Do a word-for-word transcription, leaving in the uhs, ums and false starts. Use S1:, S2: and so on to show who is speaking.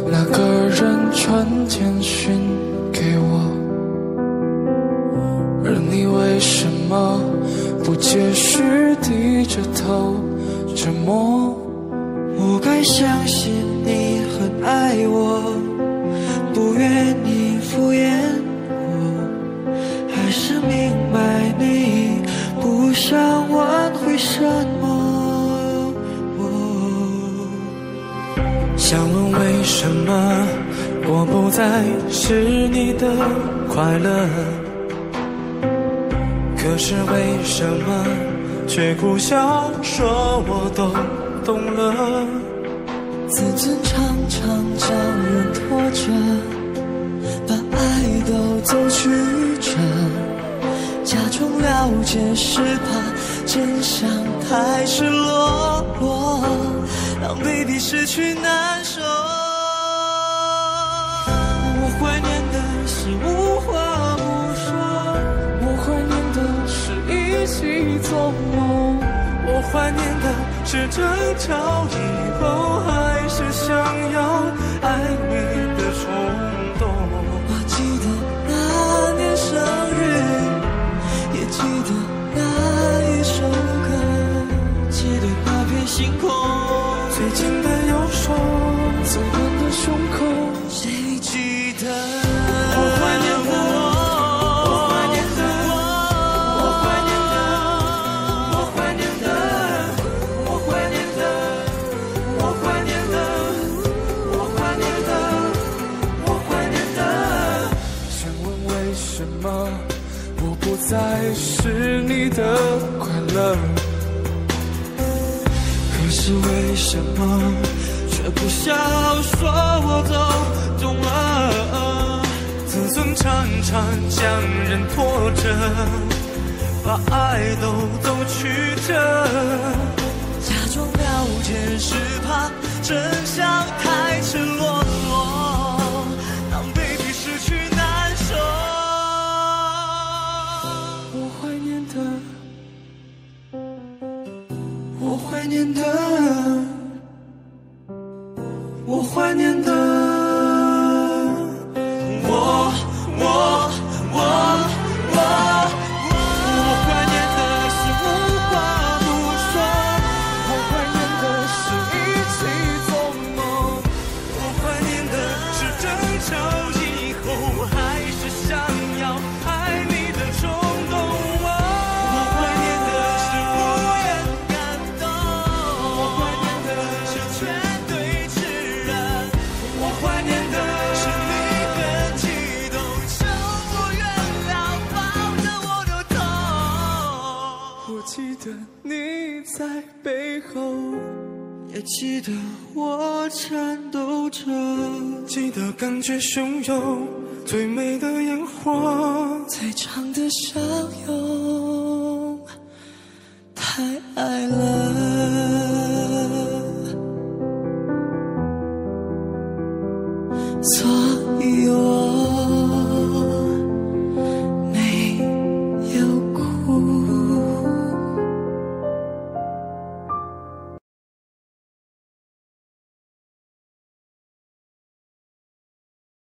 S1: 那个人传简讯给我，而你为什么不解释，低着头沉默？
S2: 我该相信你很爱我，不愿你敷衍我，还是明白你不想挽回什么？
S3: 想问为什么我不再是你的快乐，可是为什么却苦笑说我都懂了？
S2: 自尊常常将人拖着，把爱都走曲折，假装了解是怕真相太赤裸裸，让 baby 失去难受。我怀念的是无话不说，
S1: 我怀念的是一起做梦，
S3: 我怀念的是争吵以后还是想要爱你的冲动。
S2: 我记得那年生日，也记得那一首歌，记得那片星空，
S3: 最近的右手，
S1: 最暖的胸口，
S2: 谁记得？
S3: 我怀念的我怀念的我怀念的我怀念的我怀念的我怀念的我怀念的我怀念的。
S1: 想问为什么我不再是你的快乐，
S2: 可是为什么却不笑说我都懂了？
S3: 自尊常常将人拖着，把爱都走曲折，
S2: 假装了解是怕真相太赤裸裸，让 baby 失去难受。
S1: 我怀念的，
S2: 我怀念的，我怀念的，我我我我我怀念的是无话不说，
S1: 我怀念的是一起做梦，
S3: 我怀念的是争吵以后还是想要爱你的冲动。
S2: 我怀念的是无言感动，
S1: 我怀念的
S2: 是全对炽热，我怀念的是你很激动，求我原谅，抱着我流痛。
S1: 我记得你在背后，
S2: 也记得我颤抖着，
S3: 记得感觉汹涌，最美的烟火，
S2: 最长的相拥，太爱了。